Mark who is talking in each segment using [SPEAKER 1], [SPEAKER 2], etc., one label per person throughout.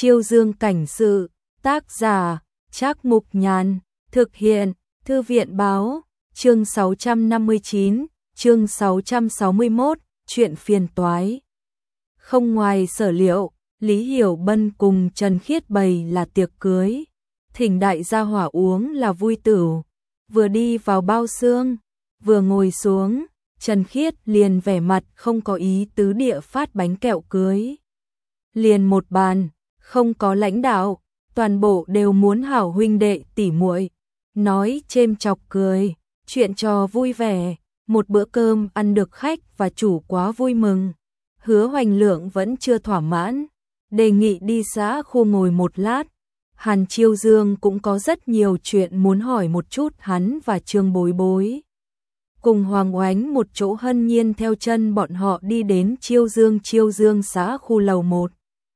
[SPEAKER 1] Chiêu Dương cảnh sự, tác giả, Trác Mục Nhàn, thực hiện, Thư viện báo, chương 659, chương 661, chuyện phiền toái. Không ngoài sở liệu, Lý Hiểu Bân cùng Trần Khiết bày là tiệc cưới, thỉnh đại gia hỏa uống là vui tửu. Vừa đi vào bao xương, vừa ngồi xuống, Trần Khiết liền vẻ mặt không có ý tứ địa phát bánh kẹo cưới. Liền một bàn, không có lãnh đạo, toàn bộ đều muốn hảo huynh đệ tỉ muội, nói chêm chọc cười, chuyện trò vui vẻ, một bữa cơm ăn được khách và chủ quá vui mừng. Hứa Hoành Lượng vẫn chưa thỏa mãn, đề nghị đi xã khu ngồi một lát. Hàn Chiêu Dương cũng có rất nhiều chuyện muốn hỏi một chút hắn và Trương Bối Bối. Cùng Hoàng Oánh một chỗ hân nhiên theo chân bọn họ đi đến Chiêu Dương xã khu lầu 1.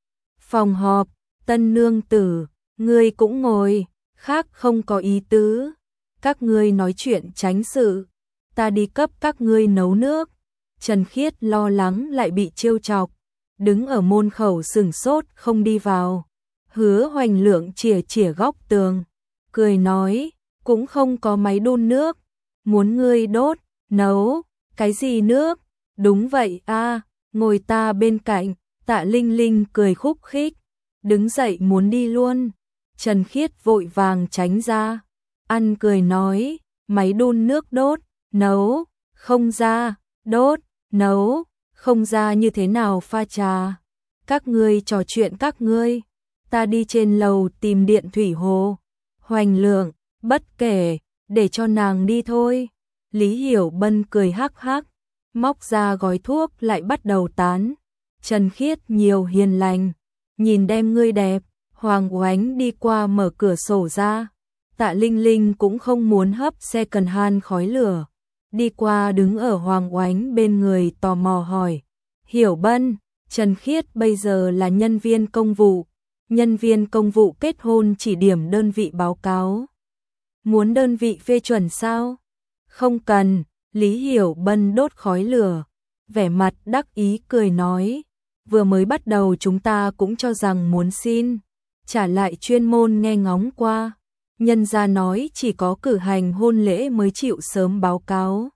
[SPEAKER 1] Phòng họp, Tân nương tử, ngươi cũng ngồi, khác không có ý tứ. Các ngươi nói chuyện tránh sự, ta đi cấp các ngươi nấu nước. Trần Khiết lo lắng lại bị trêu chọc, đứng ở môn khẩu sừng sốt không đi vào. Hứa Hoành Lượng chìa góc tường, cười nói, cũng không có máy đun nước, muốn ngươi đốt, nấu, cái gì nước? Đúng vậy a, ngồi ta bên cạnh. Tạ Linh Linh cười khúc khích, đứng dậy muốn đi luôn. Trần Khiết vội vàng tránh ra, ăn cười nói, máy đun nước đốt, nấu, không ra, đốt, nấu, không ra như thế nào pha trà. Các ngươi trò chuyện các ngươi, ta đi trên lầu tìm điện thủy hồ. Hoành Lượng, bất kể, để cho nàng đi thôi. Lý Hiểu Bân cười hắc hắc, móc ra gói thuốc lại bắt đầu tán. Trần Khiết nhiều hiền lành, nhìn đem ngươi đẹp. Hoàng Oánh đi qua mở cửa sổ ra. Tạ Linh Linh cũng không muốn hấp xe cần han khói lửa, đi qua đứng ở Hoàng Oánh bên người tò mò hỏi, Hiểu Bân, Trần Khiết bây giờ là nhân viên công vụ. Nhân viên công vụ kết hôn chỉ điểm đơn vị báo cáo. Muốn đơn vị phê chuẩn sao? Không cần. Lý Hiểu Bân đốt khói lửa, vẻ mặt đắc ý cười nói, vừa mới bắt đầu chúng ta cũng cho rằng muốn xin, trả lại chuyên môn nghe ngóng qua. Nhân gia nói chỉ có cử hành hôn lễ mới chịu sớm báo cáo.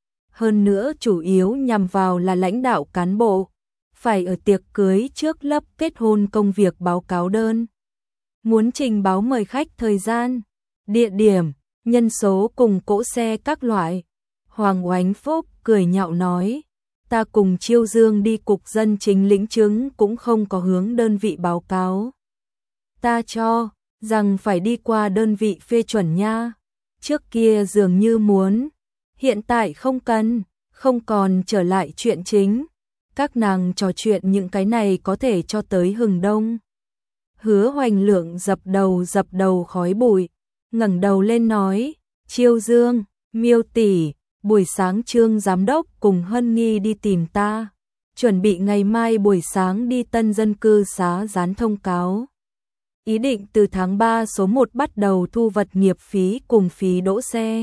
[SPEAKER 1] Hơn nữa chủ yếu nhằm vào là lãnh đạo cán bộ, phải ở tiệc cưới trước lấp kết hôn công việc báo cáo đơn. Muốn trình báo mời khách thời gian, địa điểm, nhân số cùng cỗ xe các loại. Hoàng Oánh Phúc cười nhạo nói, ta cùng Chiêu Dương đi cục dân chính lĩnh chứng cũng không có hướng đơn vị báo cáo. Ta cho rằng phải đi qua đơn vị phê chuẩn nha. Trước kia dường như muốn, hiện tại không cần, không còn trở lại chuyện chính. Các nàng trò chuyện những cái này có thể cho tới hừng đông. Hứa Hoành Lượng dập đầu khói bụi, ngẩng đầu lên nói, Chiêu Dương, Miêu tỷ, buổi sáng Trương giám đốc cùng Hân Nghi đi tìm ta, chuẩn bị ngày mai buổi sáng đi tân dân cư xá dán thông cáo. Ý định từ tháng 3 số 1 bắt đầu thu vật nghiệp phí cùng phí đỗ xe.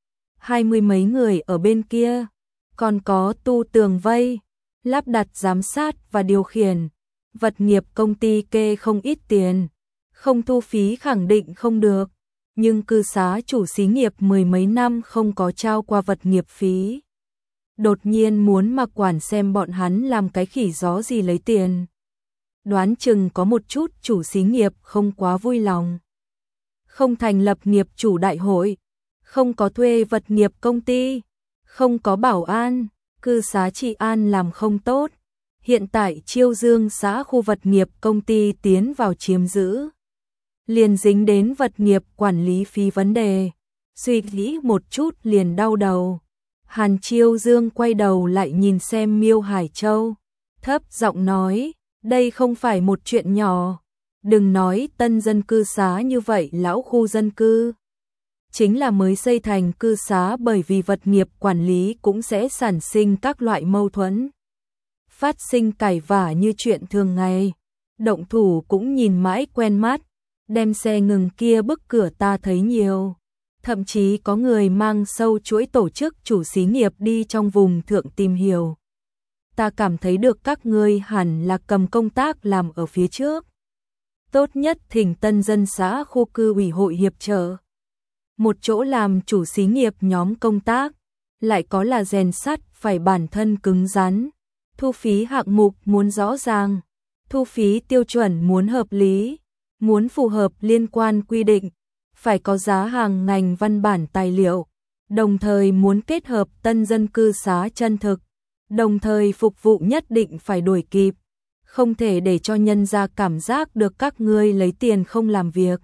[SPEAKER 1] 20 mấy người ở bên kia, còn có tu tường vây, lắp đặt giám sát và điều khiển. Vật nghiệp công ty kê không ít tiền, không thu phí khẳng định không được. Nhưng cư xá chủ xí nghiệp 10 mấy năm không có trao qua vật nghiệp phí. Đột nhiên muốn mà quản xem bọn hắn làm cái khỉ gió gì lấy tiền. Đoán chừng có một chút chủ xí nghiệp không quá vui lòng. Không thành lập nghiệp chủ đại hội, không có thuê vật nghiệp công ty, không có bảo an, cư xá trị an làm không tốt. Hiện tại Chiêu Dương xã khu vật nghiệp công ty tiến vào chiếm giữ, liền dính đến vật nghiệp quản lý phí vấn đề. Suy nghĩ một chút liền đau đầu. Hàn Chiêu Dương quay đầu lại nhìn xem Miêu Hải Châu, thấp giọng nói, đây không phải một chuyện nhỏ. Đừng nói tân dân cư xá như vậy, lão khu dân cư chính là mới xây thành cư xá, bởi vì vật nghiệp quản lý cũng sẽ sản sinh các loại mâu thuẫn, phát sinh cãi vã như chuyện thường ngày. Động thủ cũng nhìn mãi quen mắt, đem xe ngừng kia bức cửa ta thấy nhiều. Thậm chí có người mang sâu chuỗi tổ chức chủ xí nghiệp đi trong vùng thượng tìm hiểu. Ta cảm thấy được các ngươi hẳn là cầm công tác làm ở phía trước. tốt nhất thỉnh tân dân xã khu cư ủy hội hiệp trợ. Một chỗ làm chủ xí nghiệp nhóm công tác, lại có là rèn sắt phải bản thân cứng rắn. Thu phí hạng mục muốn rõ ràng, thu phí tiêu chuẩn muốn hợp lý, muốn phù hợp liên quan quy định, phải có giá hàng ngành văn bản tài liệu, đồng thời muốn kết hợp tân dân cư xá chân thực, đồng thời phục vụ nhất định phải đuổi kịp, không thể để cho nhân ra cảm giác được các ngươi lấy tiền không làm việc.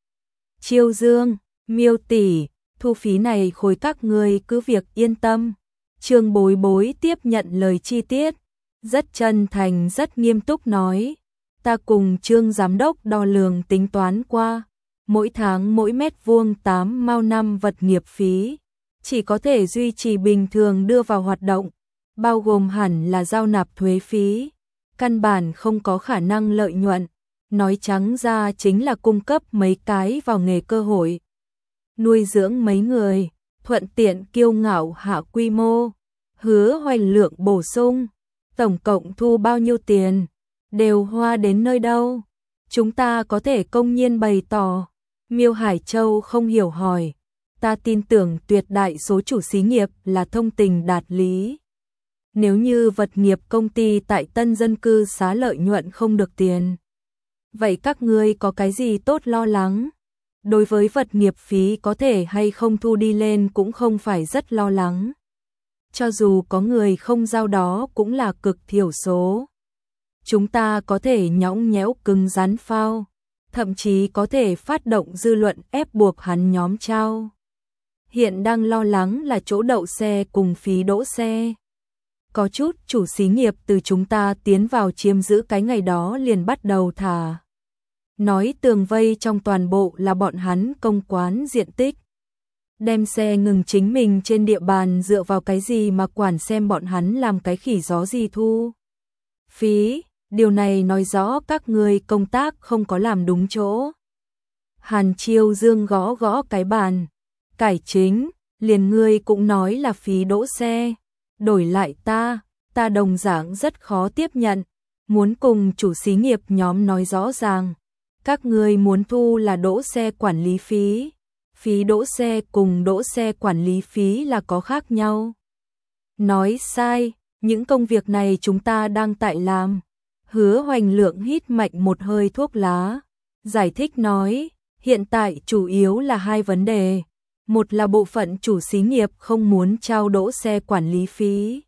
[SPEAKER 1] Chiêu Dương, Miêu tỷ, thu phí này khối các ngươi cứ việc yên tâm. Trương Bối Bối tiếp nhận lời chi tiết, rất chân thành rất nghiêm túc nói, ta cùng Trương giám đốc đo lường tính toán qua, mỗi tháng mỗi mét vuông 8 mao năm vật nghiệp phí, chỉ có thể duy trì bình thường đưa vào hoạt động, bao gồm hẳn là giao nạp thuế phí, căn bản không có khả năng lợi nhuận, nói trắng ra chính là cung cấp mấy cái vào nghề cơ hội, nuôi dưỡng mấy người, thuận tiện kiêu ngạo hạ quy mô. Hứa Hoành Lượng bổ sung, tổng cộng thu bao nhiêu tiền, đều hoa đến nơi đâu, chúng ta có thể công nhiên bày tỏ. Miêu Hải Châu không hiểu hỏi, ta tin tưởng tuyệt đại số chủ xí nghiệp là thông tình đạt lý. Nếu như vật nghiệp công ty tại tân dân cư xá lợi nhuận không được tiền, vậy các ngươi có cái gì tốt lo lắng? Đối với vật nghiệp phí có thể hay không thu đi lên cũng không phải rất lo lắng. Cho dù có người không giao đó cũng là cực thiểu số. Chúng ta có thể nhõng nhẽo cứng rắn phao, thậm chí có thể phát động dư luận ép buộc hắn nhóm trao. Hiện đang lo lắng là chỗ đậu xe cùng phí đỗ xe. Có chút chủ xí nghiệp từ chúng ta tiến vào chiếm giữ cái ngày đó liền bắt đầu thả. Nói tường vây trong toàn bộ là bọn hắn công quán diện tích. Đem xe ngừng chính mình trên địa bàn dựa vào cái gì mà quản xem bọn hắn làm cái khỉ gió gì thu phí, điều này nói rõ các người công tác không có làm đúng chỗ. Hàn Chiêu Dương gõ gõ cái bàn, cải chính, liền ngươi cũng nói là phí đỗ xe, đổi lại ta đồng dạng rất khó tiếp nhận, muốn cùng chủ xí nghiệp nhóm nói rõ ràng, các ngươi muốn thu là đỗ xe quản lý phí. Phí đỗ xe cùng đỗ xe quản lý phí là có khác nhau. Nói sai, những công việc này chúng ta đang tại làm. Hứa Hoành Lượng hít mạnh một hơi thuốc lá, giải thích nói, hiện tại chủ yếu là hai vấn đề. Một là bộ phận chủ xí nghiệp không muốn trao đỗ xe quản lý phí.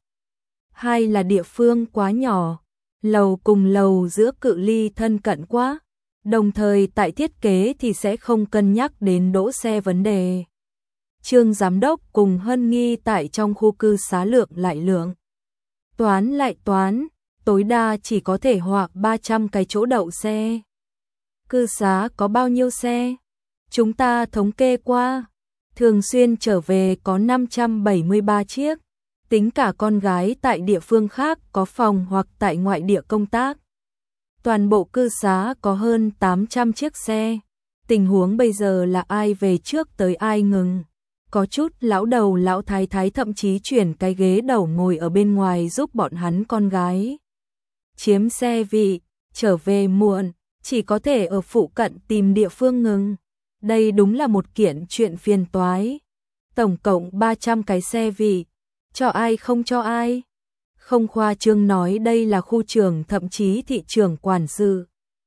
[SPEAKER 1] Hai là địa phương quá nhỏ, lầu cùng lầu giữa cự ly thân cận quá. Đồng thời tại thiết kế thì sẽ không cân nhắc đến đỗ xe vấn đề. Trương giám đốc cùng Hân Nghi tại trong khu cư xá lượng lại lượng. Toán lại toán, tối đa chỉ có thể họa 300 cái chỗ đậu xe. Cư xá có bao nhiêu xe? Chúng ta thống kê qua, thường xuyên trở về có 573 chiếc, tính cả con gái tại địa phương khác có phòng hoặc tại ngoại địa công tác. Toàn bộ cư xá có hơn 800 chiếc xe, tình huống bây giờ là ai về trước tới ai ngừng. Có chút lão đầu lão thái thái thậm chí chuyển cái ghế đầu ngồi ở bên ngoài giúp bọn hắn con gái. Chiếm xe vị, trở về muộn, chỉ có thể ở phụ cận tìm địa phương ngừng. Đây đúng là một kiện chuyện phiền toái. Tổng cộng 300 cái xe vị, cho ai không cho ai. Không khoa trương nói đây là khu trưởng thậm chí thị trưởng quản sự.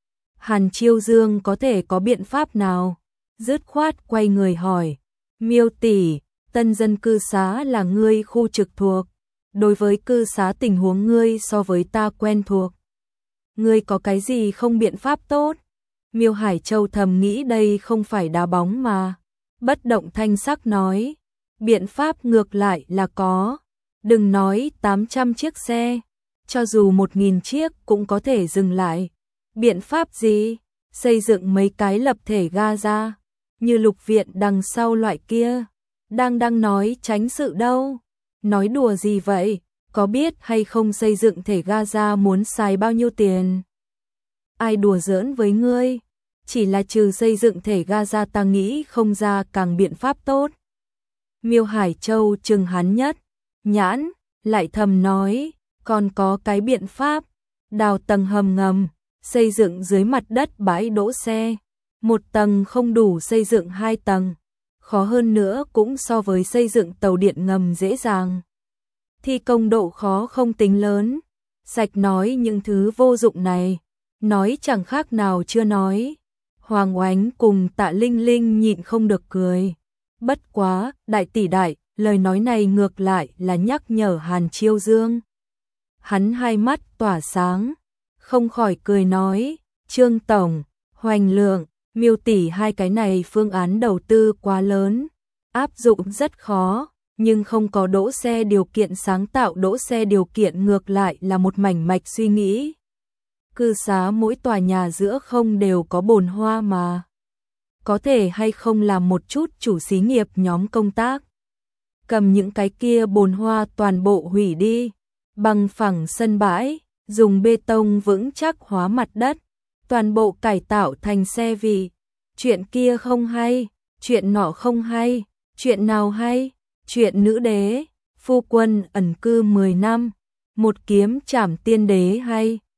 [SPEAKER 1] Hàn Chiêu Dương có thể có biện pháp nào? Dứt khoát quay người hỏi, Miêu tỷ, tân dân cư xá là ngươi khu trực thuộc. Đối với cư xá tình huống ngươi so với ta quen thuộc. Ngươi có cái gì không biện pháp tốt? Miêu Hải Châu thầm nghĩ đây không phải đá bóng mà. Bất động thanh sắc nói, biện pháp ngược lại là có. Đừng nói 800 chiếc xe, cho dù 1000 chiếc cũng có thể dừng lại. Biện pháp gì? Xây dựng mấy cái lập thể ga ra, như Lục Viện đằng sau loại kia. Đang nói tránh sự đâu. Nói đùa gì vậy? Có biết hay không xây dựng thể ga ra muốn xài bao nhiêu tiền? Ai đùa giỡn với ngươi? Chỉ là trừ xây dựng thể ga ra ta nghĩ không ra càng biện pháp tốt. Miêu Hải Châu chừng hắn nhất nhãn, lại thầm nói, còn có cái biện pháp, đào tầng hầm ngầm, xây dựng dưới mặt đất bãi đỗ xe. Một tầng không đủ xây dựng 2 tầng. Khó hơn nữa cũng so với xây dựng tàu điện ngầm dễ dàng. Thi công độ khó không tính lớn. Sạch nói những thứ vô dụng này. Nói chẳng khác nào chưa nói. Hoàng Oánh cùng Tạ Linh Linh nhịn không được cười. Bất quá, đại tỷ đại, lời nói này ngược lại là nhắc nhở Hàn Chiêu Dương. Hắn hai mắt tỏa sáng, không khỏi cười nói, Trương Tổng, Hoành Lượng, Miêu tỷ hai cái này phương án đầu tư quá lớn, áp dụng rất khó, nhưng không có đỗ xe điều kiện sáng tạo đỗ xe điều kiện ngược lại là một mảnh mạch suy nghĩ. Cư xá mỗi tòa nhà giữa không đều có bồn hoa mà. Có thể hay không làm một chút chủ xí nghiệp nhóm công tác. Cầm những cái kia bồn hoa toàn bộ hủy đi. Bằng phẳng sân bãi, dùng bê tông vững chắc hóa mặt đất. Toàn bộ cải tạo thành xe vì. Chuyện kia không hay, chuyện nọ không hay, chuyện nào hay, chuyện nữ đế, phu quân ẩn cư 10 năm. Một kiếm trảm tiên đế hay.